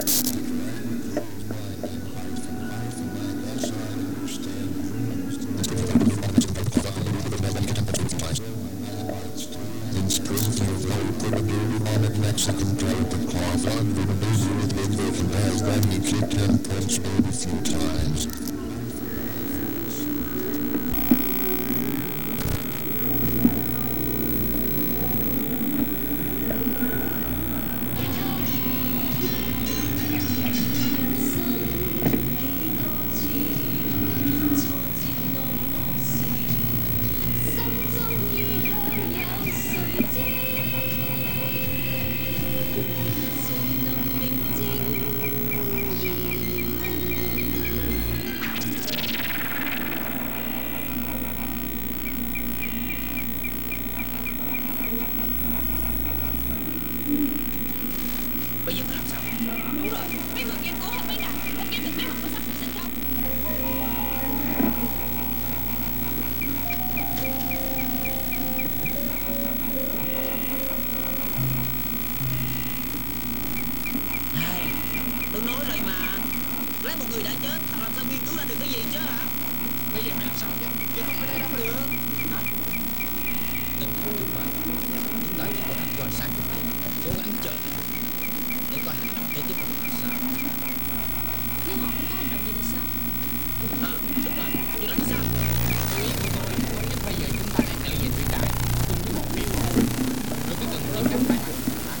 Mexican player the cloth on the busy with vacation has then he kicked him Prince maybe a few times. Bây giờ phải làm sao? Đúng rồi, mấy người kia cố hết mấy ngày, không kiếm được mấy học có sắp phục sinh không? Hey, tôi nói rồi mà, lấy một người đã chết, thằng làm sao nghiên cứu ra được cái gì chứ hả? Bây giờ phải làm sao chứ? Chứ không ở đây đâu có được. Hả? Tình hình tuyệt vời, chúng ta chỉ có thể quan sát chỗ này, cố gắng chờ để coi hành động kế tiếp của họ sao. Nếu họ không có hành động gì thì sao? Đúng rồi, chuyện đó thì sao? Tôi với cô tôi tốt nhất bây giờ chúng ta hãy trở về thủy đại cùng với một miếng hồn. Tôi có cần tìm cách phải làm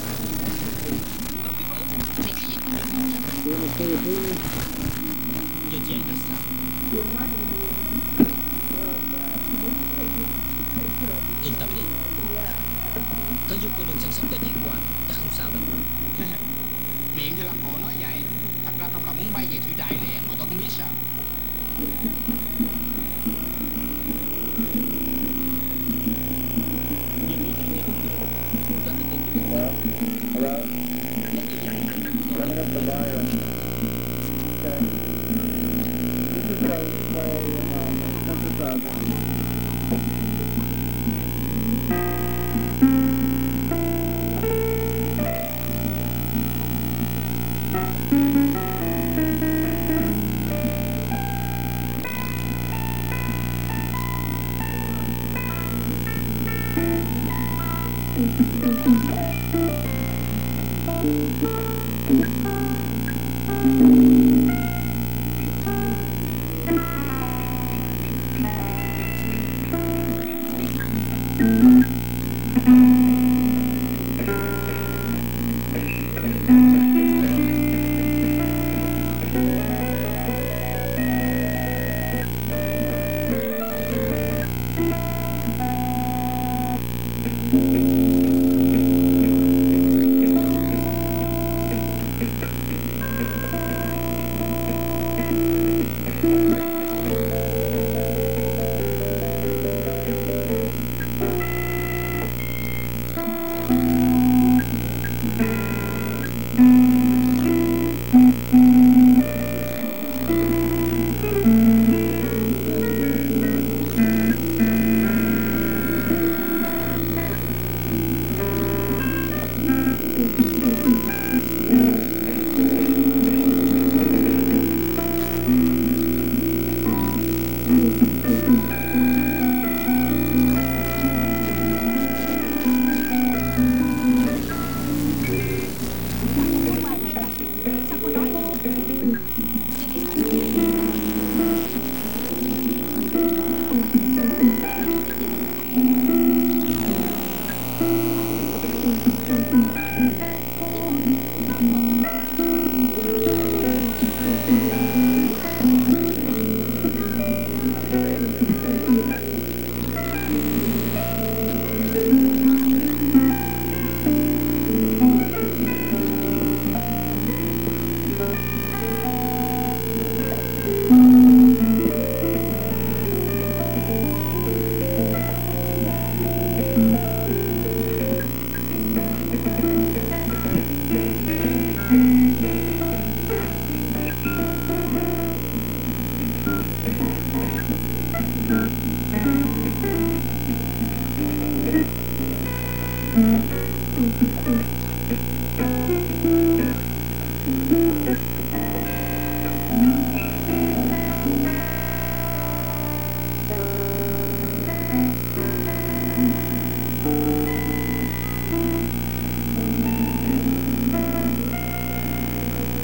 Giờ chị ra sao? Yên tâm đi, có giúp cô đừng săn sóc cho chị qua, chắc không sao đâu. miệng thì làm hộ nói vậy, thật ra tôi là muốn bay về thủy đại liền mà tôi không biết sao. Hello? Coming up the wire. Okay. This is my synthesizer.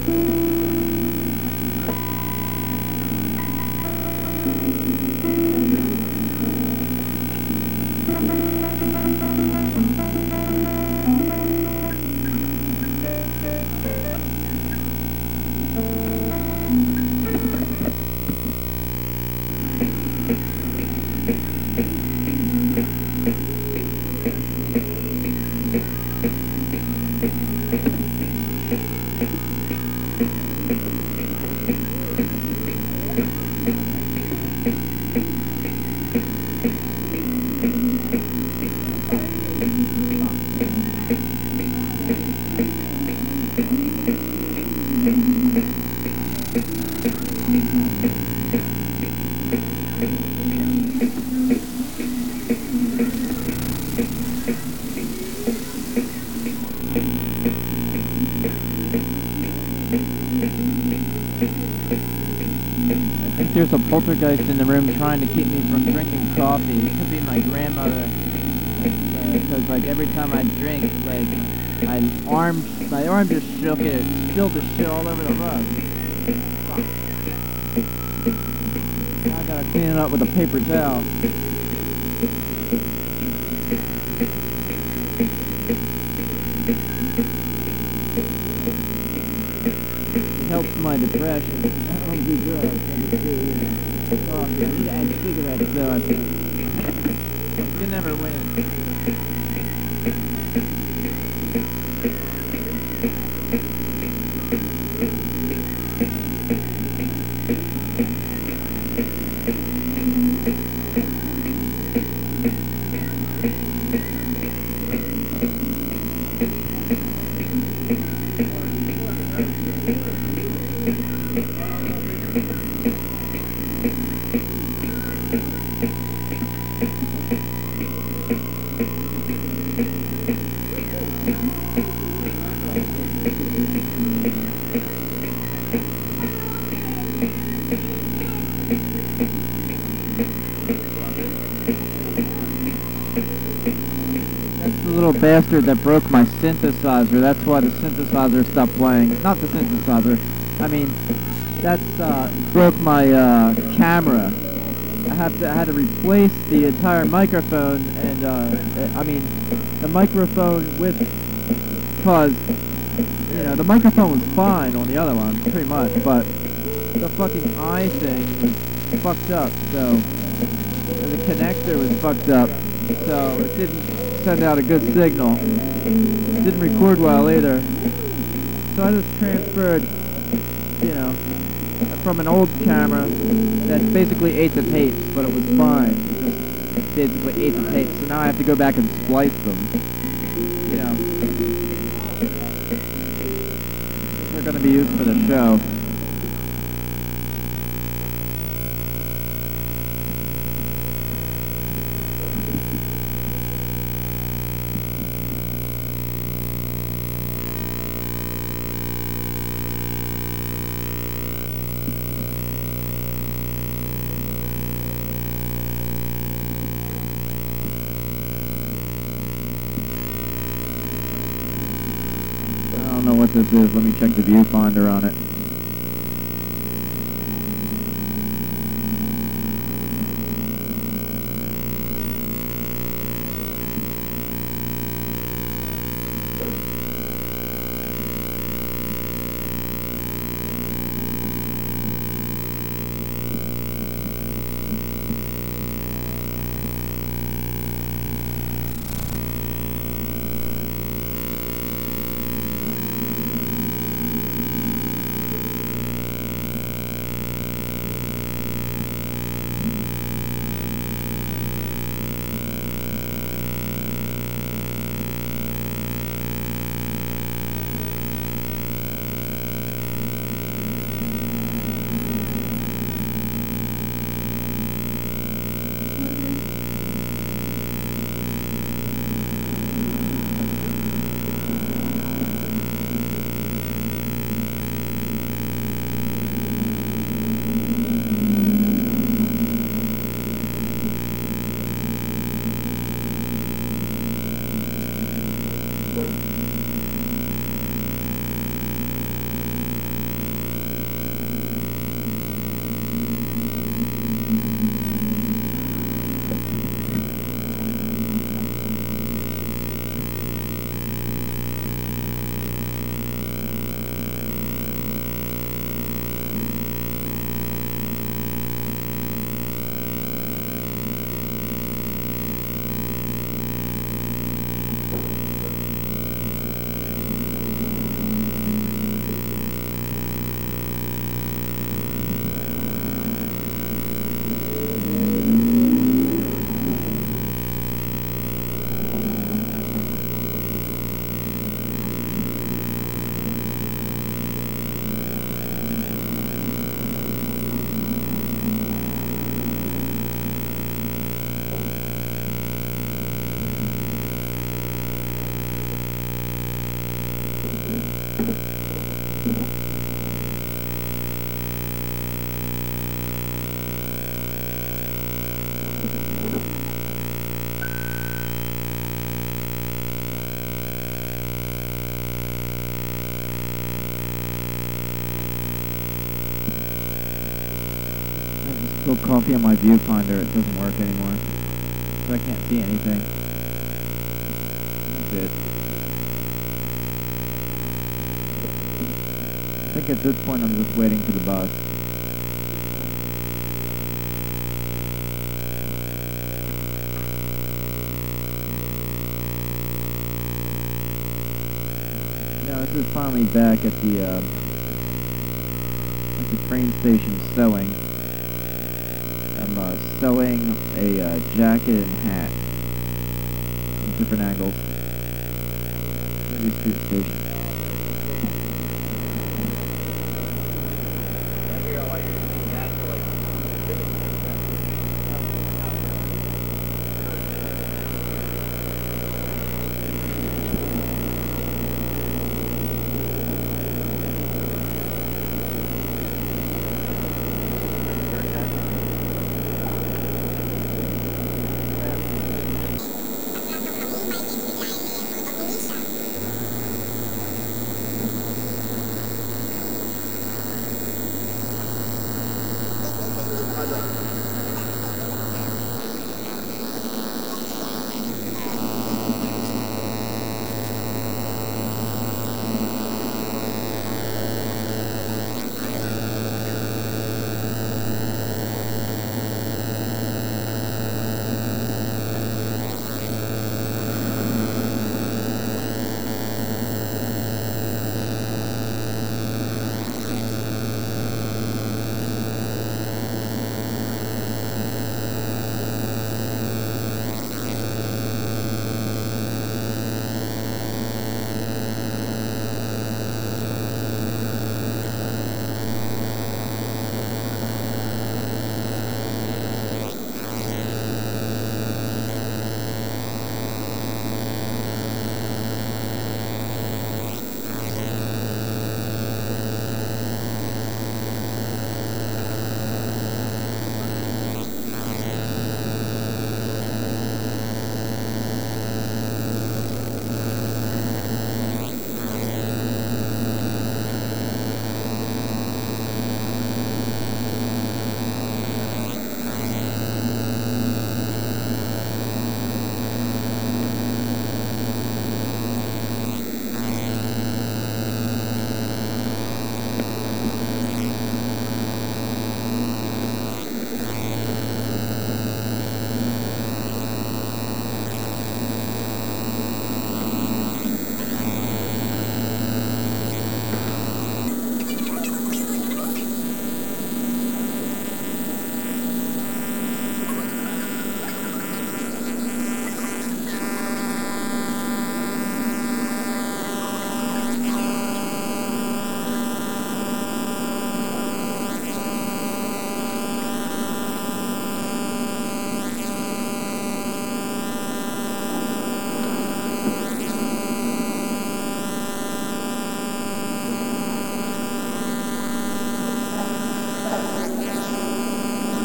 There's a poltergeist in the room trying to keep me from drinking coffee. It could be my grandmother, because like every time I drink, like my arm just shook it, spilled the shit all over the rug. Now I gotta clean it up with a paper towel. It helps my depression. I don't do drugs. I just do, coffee. I need to add cigarettes though, I think. You can never win. Little bastard that broke my synthesizer. That's why the synthesizer stopped playing. Not the synthesizer. I mean, that's broke my camera. I had to replace the entire microphone, and I mean, the microphone with, cause you know the microphone was fine on the other one, pretty much, but the fucking eye thing was fucked up. So the connector was fucked up. So it didn't send out a good signal. It didn't record well either. So I just transferred, you know, from an old camera that basically ate the tapes, but it was fine. It just basically ate the tapes. So now I have to go back and splice them. You know, they're going to be used for the show. I don't know what this is. Let me check the viewfinder on it. Spilled coffee on my viewfinder. It doesn't work anymore, so I can't see anything. That's it. I think at this point I'm just waiting for the bus. Now this is finally back at the train station sewing. I'm sewing a jacket and hat from different angles. These two stations.